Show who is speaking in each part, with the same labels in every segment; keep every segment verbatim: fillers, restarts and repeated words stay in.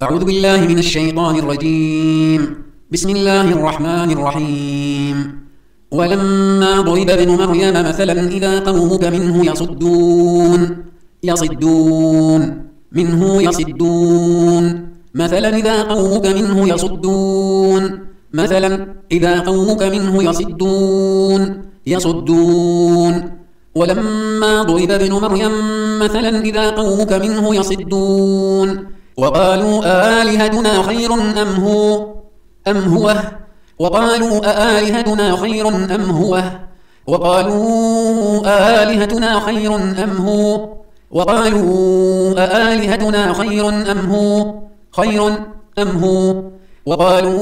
Speaker 1: أعوذ بالله من الشيطان الرجيم. بسم الله الرحمن الرحيم. ولما ضرب ابن مريم مثلا إذا قومك منه يصدون يصدون منه يصدون مثلا إذا قومك منه يصدون مثلا إذا قومك منه يصدون يصدون ولما ضرب ابن مريم مثلا إذا قومك منه يصدون وقالوا آلهتنا خير أم هو أم هو وقالوا آلهتنا خير أم هو وقالوا آلهتنا خير أم هو وقالوا آلهتنا خير أم هو خير أم هو وقالوا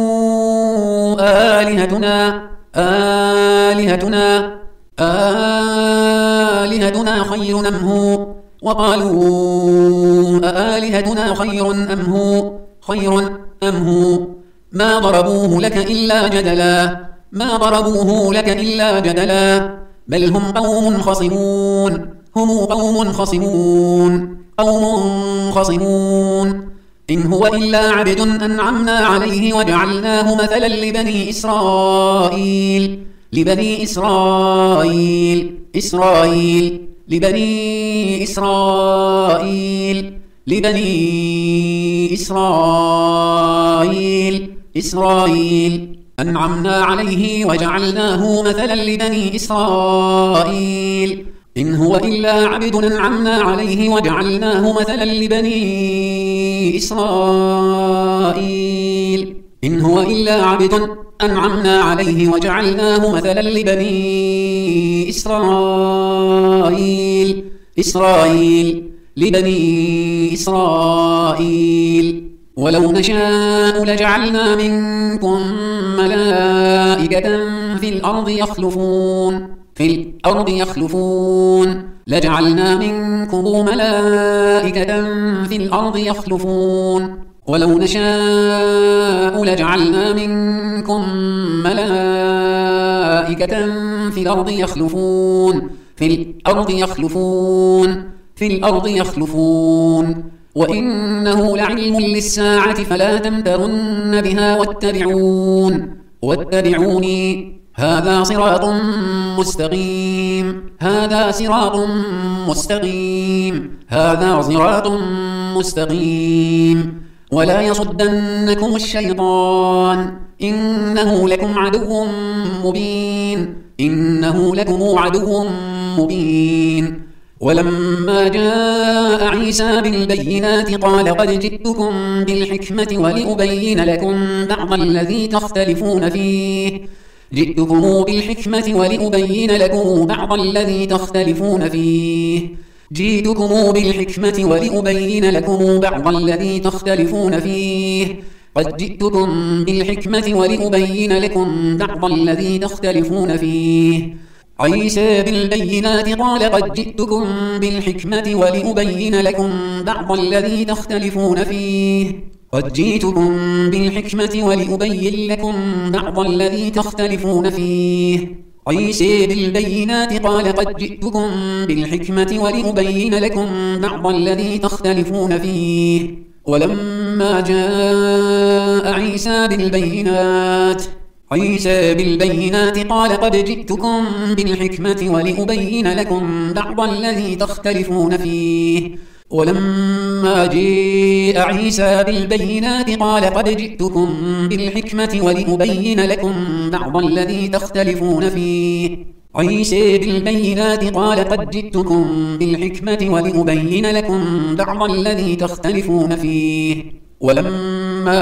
Speaker 1: آلهتنا آلهتنا آلهتنا خير أم هو وقالوا آلهتنا خير أم هو خير أم هو ما ضربوه لك إلا جدلا ما ضربوه لك إلا جدلا بل هم قوم خصمون هم قوم خصمون قوم خصمون إن هو إلا عبد أنعمنا عليه وجعلناه مثلا لبني إسرائيل لبني إسرائيل إسرائيل لبني إسرائيل لبني إسرائيل إسرائيل أنعمنا عليه وجعلناه مثلا لبني إسرائيل إن هو إلا عبد أنعمنا عليه وجعلناه مثلا لبني إسرائيل إن هو إلا عبد أنعمنا عليه وجعلناه مثلا لبني إسرائيل إسرائيل لبني إسرائيل ولو نشاء لجعلنا منكم ملائكة في الأرض يخلفون في الأرض يخلفون لجعلنا منكم ملائكة في الأرض يخلفون ولو نشاء لجعلنا منكم ملائكة في الأرض يخلفون في الأرض يخلفون في الأرض يخلفون وإنه لعلم للساعة فلا تمترن بها واتبعون واتبعوني هذا صراط مستقيم هذا صراط مستقيم هذا صراط مستقيم ولا يصدنكم الشيطان إنه لكم عدو مبين إنه لكم عدو مبين ولما جاء عيسى بالبينات قال قد جئتكم بالحكمة ولأبين لكم بعض الذي تختلفون فيه جئتكم بالحكمة ولأبين لكم بعض الذي تختلفون فيه جئتكم بالحكمة ولأبين لكم بعض الذي تختلفون فيه قد جئتكم بالحكمة ولأبين لكم بعض الذي تختلفون فيه عيسى بالبينات قال قد جئتكم بالحكمة ولأبين لكم بعض الذي تختلفون فيه قد جئتكم بالحكمة ولأبين لكم بعض الذي تختلفون فيه عيسى بالبينات قال قد جئتكم بالحكمة ولأبين لكم بعض الذي تختلفون فيه ولما جاء عيسى بالبينات عيسى بالبينات قال قد جئتكم بالحكمة ولأبين لكم بعض الذي تختلفون فيه ولما جاء عيسى بالبينات قال قد جئتكم بالحكمة ولأبين لكم بعض الذي تختلفون فيه عيسى بالبينات قال قد جئتكم بالحكمة ولأبين لكم بعض الذي تختلفون فيه ولما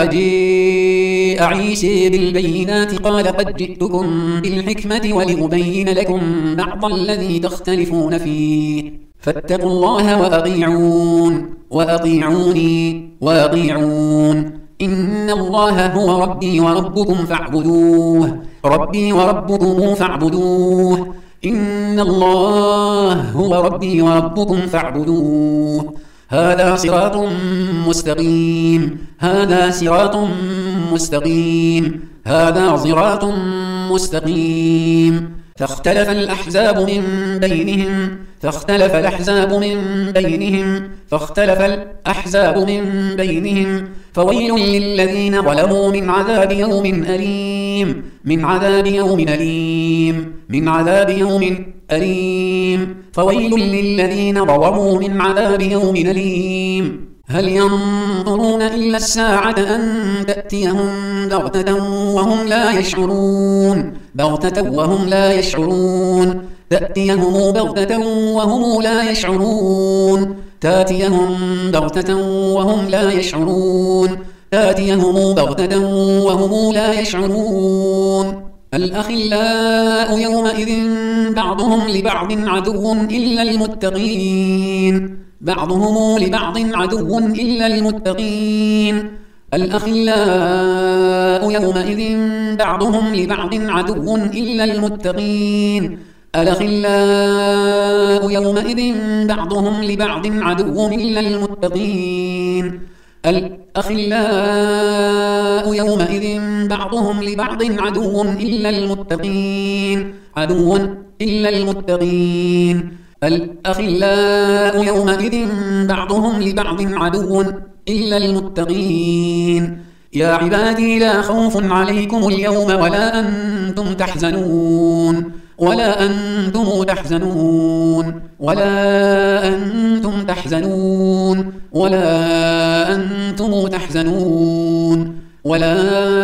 Speaker 1: جاء عيسى بالبينات قال قد جئتكم بالحكمة ولأبين لكم بعض الذي تختلفون فيه فاتقوا الله وأطيعون وأطيعوني وأطيعون إن الله هو ربي وربكم فاعبدوه ربي وربكم فاعبدوه إن الله هو ربي وربكم فاعبدوه هذا صراط مستقيم هذا صراط مستقيم هذا صراط مستقيم فاختلف الأحزاب من بينهم فاختلف الأحزاب من بينهم فاختلف الأحزاب من بينهم فويل للذين ظلموا من عذاب يوم أليم من عذاب يوم أليم من عذاب يوم أليم فويل للذين ظلموا من عذاب يوم أليم هل ينظرون إلا الساعة أن تأتيهم بغتة وهم لا يشعرون بغتة وهم لا يشعرون تأتيهم بغتة وهم لا يشعرون تأتيهم بغتة وهم لا يشعرون تأتيهم بغتة وهم لا يشعرون الأخلاء يومئذ بعضهم لبعض عدو إلا المتقين بعضهم لبعض عدو إلا المتقين الأخلاء يومئذ بعضهم لبعض عدو إلا المتقين الأخلاء يومئذ بعضهم لبعض عدو إلا المتقين الأخلاء يومئذ بعضهم لبعض عدو إلا المتقين عدو إلا المتقين الأخلاء يومئذ بعضهم لبعض عدو إلا المتقين يا عبادي لا خوف عليكم اليوم ولا أنتم تحزنون ولا أنتم تحزنون ولا أنتم تحزنون ولا أنتم تحزنون ولا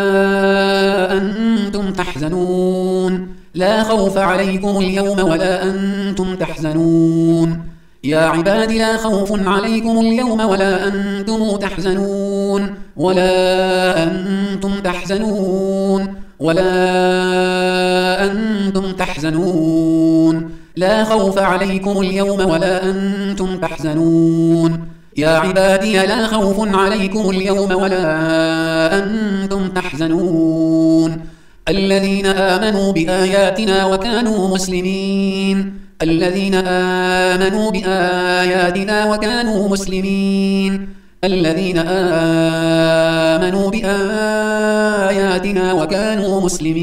Speaker 1: أنتم تحزنون لا خوف عليكم اليوم ولا أنتم تحزنون يا عباد لا خوف عليكم اليوم ولا أنتم تحزنون ولا أنتم تحزنون ولا أنتم تحزنون لا خوف عليكم اليوم ولا أنتم تحزنون يا عبادي لا خوف عليكم اليوم ولا أنتم تحزنون الذين آمنوا بآياتنا وكانوا مسلمين الذين آمنوا بآياتنا وكانوا مسلمين الذين آمنوا بآياتنا وكانوا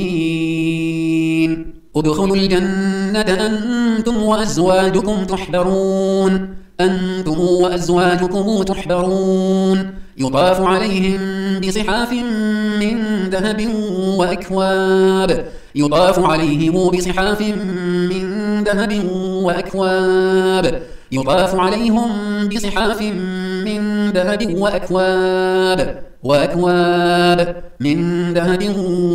Speaker 1: مسلمين ادخلوا الجنة أنتم وأزواجكم تحبرون أنتم وأزواجكم تحبرون يطاف عليهم بصحاف من ذهب وأكواب يطاف عليهم بصحاف من ذهب وأكواب يطاف عليهم بصحاف من ذهب وأكواب وأكواب من ذهب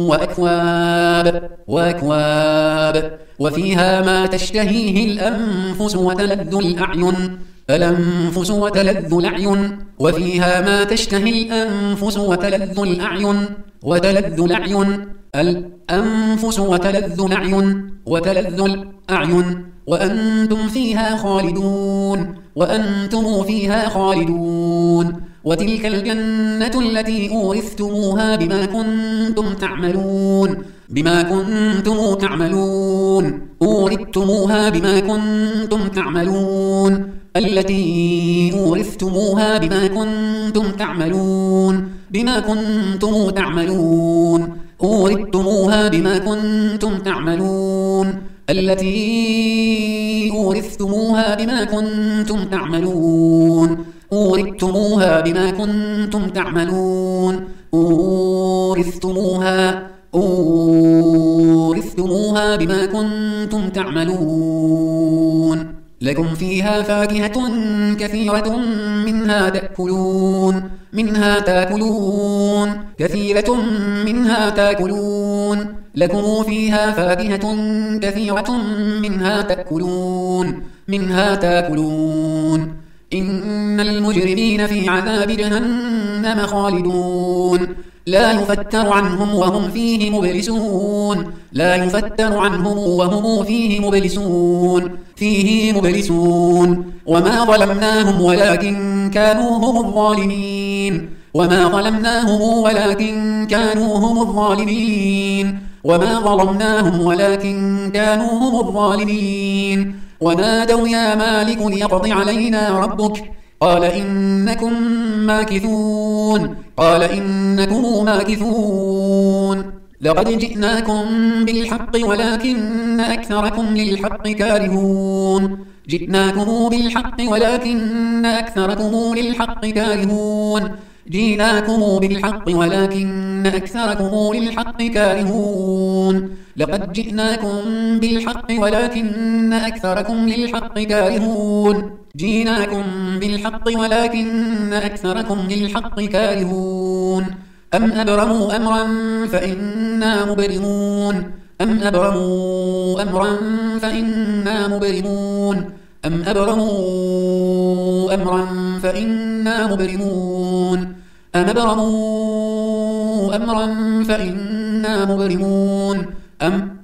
Speaker 1: وأكواب وأكواب وفيها ما تشتهيه الأنفس وتلذ الأعين الأنفس وتلذ الأعين وفيها ما تشتهي الأنفس وتلذ الأعين وتلذ الأعين الأنفس وتلذ الأعين وتلذ الأعين وأنتم فيها خالدون وأنتم فيها خالدون وتلك الجنة التي أورثتموها بما كنتم تعملون بما كنتم تعملون أورثتموها بما كنتم تعملون التي أورثتموها بما كنتم تعملون بما كنتم تعملون أورثتموها بما كنتم تعملون التي أورثتموها بما كنتم تعملون أورثتموها بما كنتم تعملون أورثتموها أورثتموها بما كنتم تعملون لكم فيها فاكهة كثيرة منها تأكلون منها تأكلون كثيرة منها تأكلون لكم فيها فاكهة كثيرة منها تأكلون منها تأكلون إن المجرمين في عذاب جهنم خالدون لا يفتر عنهم وهم فيه مبلسون لا يفتر عنهم وهم فيه مبلسون فيه مبلسون وما ظلمناهم ولكن كانوا هم الظالمين وما ظلمناهم ولكن كانوا هم الظالمين وما ظلمناهم ولكن كانوا هم الظالمين ونادوا يا مالك ليقض علينا ربك قال إنكم ماكثون قال إنكم ماكثون لقد جئناكم بالحق ولكن أكثركم للحق كارهون جئناكم بالحق ولكن أكثركم للحق كارهون جئناكم بالحق ولكن أكثركم للحق كارهون لقد جئناكم بالحق ولكن أكثركم للحق كارهون جئناكم بالحق ولكن أكثركم للحق كارهون أم أبرموا أمرا فإنا مبرمون أم أبرموا أمرا فإنا مبرمون أم أبرموا أمرا فإنا مبرمون أم أبرموا أمرا فإنا مبرمون أم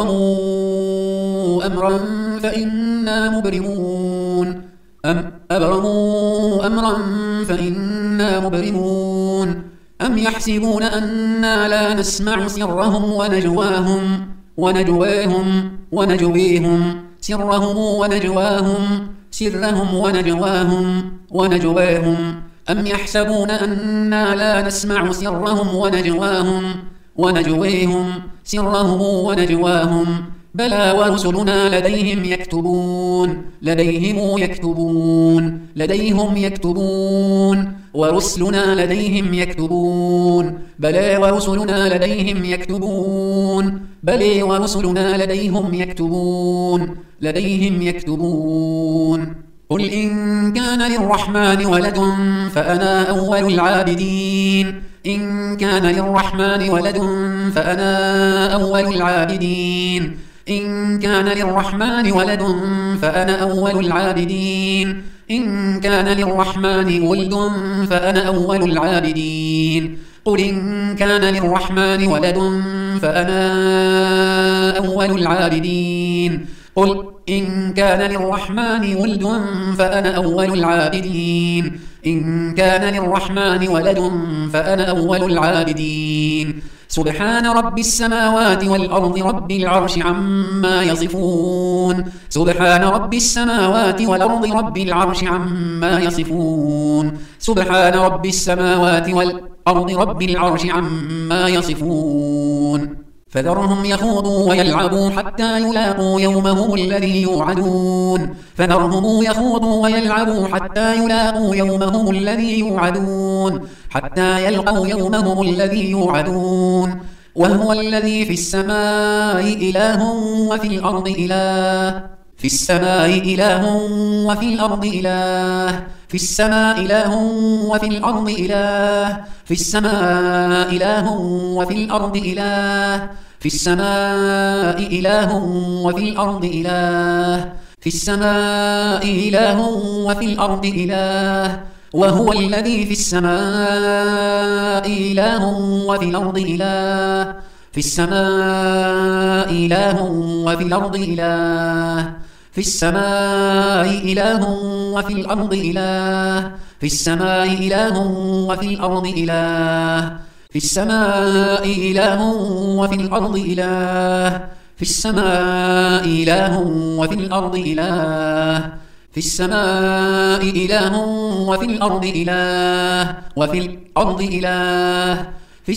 Speaker 1: أبرموا أمرا فإنا مبرمون أم أبرموا أمرا فإنا مبرمون أم يحسبون أنا لا نسمع سرهم ونجواهم ونجواهم ونجويهم سرهم ونجواهم سرهم ونجواهم ونجواهم أم يحسبون أنا لا نسمع سرهم ونجواهم ونجويهم سرهم ونجواهم بلى ورسلنا لديهم يكتبون لديهم يكتبون لديهم يكتبون ورسلنا لديهم يكتبون بلى ورسلنا لديهم يكتبون بلى ورسلنا لديهم يكتبون لديهم يكتبون قل إن كان للرحمن ولد فأنا أول العابدين إن كان للرحمن ولد فأنا أول العابدين إن كان للرحمن ولد فأنا أول العابدين إن كان للرحمن ولد فأنا أول العابدين قل إن كان للرحمن ولد فأنا أول العابدين قل إن كان للرحمن ولد فأنا أول العابدين إن كان للرحمن ولد فأنا أول العابدين سبحان رب السماوات والأرض رب العرش عما يصفون سبحان رب السماوات والأرض رب العرش عما يصفون سبحان رب السماوات والأرض رب العرش عما يصفون فذرهم يخوضوا ويلعبوا حتى يلاقوا يومهم الذي يوعدون فذرهم يخوضوا ويلعبوا حتى يلاقوا يومهم الذي يوعدون حتى يلقوا يومهم الذي يوعدون وهو الذي في السماء إله وفي الأرض إله في السماء إله وفي الأرض إله في السماء إله وفي الأرض إله في السماء إله وفي الأرض إله في السماء إله وفي الأرض إله في السماء إله وفي الأرض إله وهو الذي في السماء إله وفي الأرض إله في السماء إله وفي الأرض إله في السماء إله وفي الأرض إله في السماء إله وفي الأرض إله في السماء إله وفي الأرض إله في السماء إله وفي الأرض إله في السماء إله وفي الأرض إله وفي الأرض إله في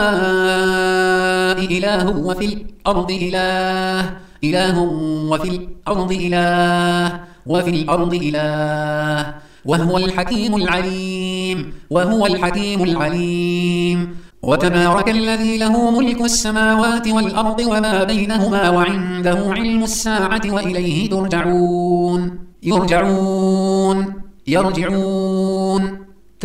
Speaker 1: السماء إله وفي الأرض إله إله وفي الأرض إله وفي الأرض إله وهو الحكيم العليم وهو الحكيم العليم وتبارك الذي له ملك السماوات والأرض وما بينهما وعنده علم الساعة وإليه ترجعون يرجعون يرجعون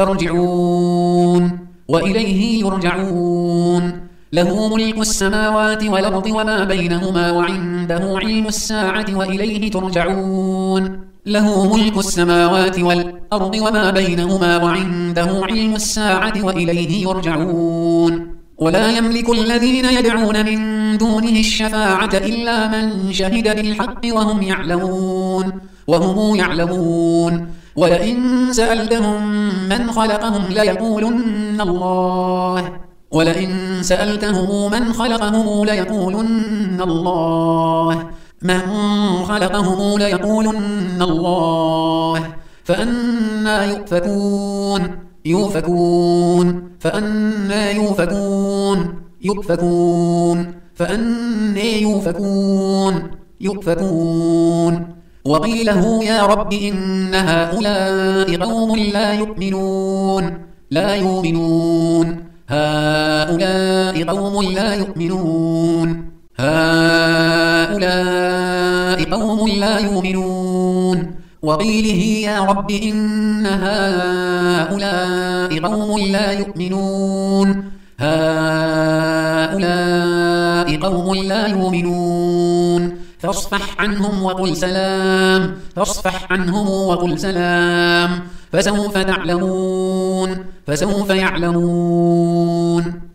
Speaker 1: ترجعون وإليه يرجعون له ملك السماوات والأرض وما بينهما وعنده علم الساعة وإليه ترجعون له ملك السماوات والأرض وما بينهما وعنده علم الساعة وإليه يرجعون ولا يملك الذين يدعون من دونه الشفاعة إلا من شهد بالحق وهم يعلمون وهم يعلمون ولئن سألتهم من خلقهم ليقولن الله ولئن سألتهم من خلقهم ليقولن الله من خلقهم ليقولن الله فأنا يؤفكون يؤفكون فأنا يؤفكون يؤفكون فأني يؤفكون يؤفكون وقيل له يا رب إن هؤلاء قوم لا يؤمنون لا يؤمنون هؤلاء قوم لا يؤمنون هؤلاء قوم لا يؤمنون وقيله يا رب إن هؤلاء قوم لا يؤمنون هؤلاء قوم لا يؤمنون فاصفح عنهم وقل سلام فاصفح عنهم وقل سلام فسوف تعلمون فسوف يعلمون